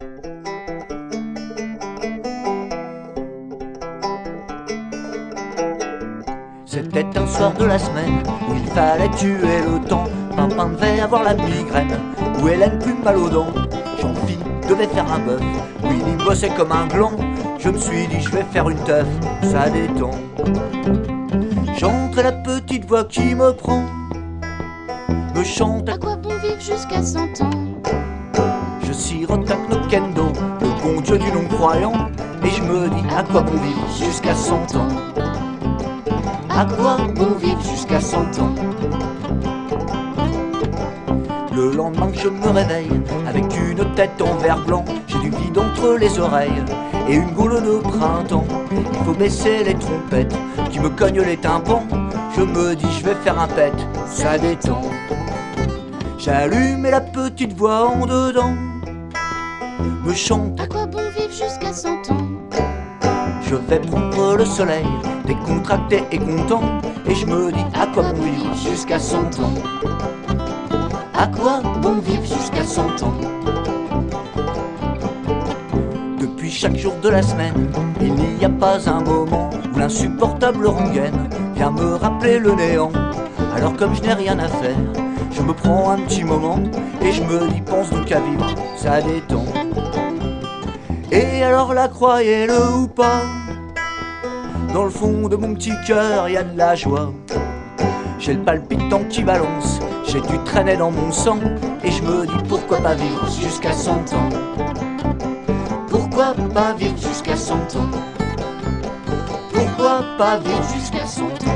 C'était un soir de la semaine où il fallait tuer le temps. Papa devait avoir la migraine, ou Hélène plus mal aux dents. Jean-Phi devait faire un bœuf, Willy bossait comme un gland. Je me suis dit je vais faire une teuf, ça détend. J'entre et la petite voix qui me prend me chante à quoi bon vivre jusqu'à 100 ans. Je sirote à Knokendo, le bon Dieu du non-croyant. Et je me dis à quoi bon vivre jusqu'à 100 ans. À quoi bon vivre jusqu'à 100 ans. Le lendemain je me réveille avec une tête en verre blanc. J'ai du vide entre les oreilles et une gaule de printemps. Il faut baisser les trompettes qui me cognent les tympans. Je me dis je vais faire un pet, ça détend. J'allume et la petite voix en dedans me chante à quoi bon vivre jusqu'à 100 ans. Je vais prendre le soleil, décontracté et content. Et je me dis à quoi bon vivre jusqu'à 100 ans. À quoi bon vivre jusqu'à 100 ans. Depuis chaque jour de la semaine, il n'y a pas un moment où l'insupportable rengaine vient me rappeler le néant. Alors comme je n'ai rien à faire, je me prends un petit moment et je me dis pense donc à vivre, ça détend. Et alors la croyez-le ou pas, dans le fond de mon petit cœur y a de la joie. J'ai le palpitant qui balance, j'ai du traîner dans mon sang. Et je me dis pourquoi pas vivre jusqu'à 100 ans. Pourquoi pas vivre jusqu'à 100 ans. Pourquoi pas vivre jusqu'à 100 ans.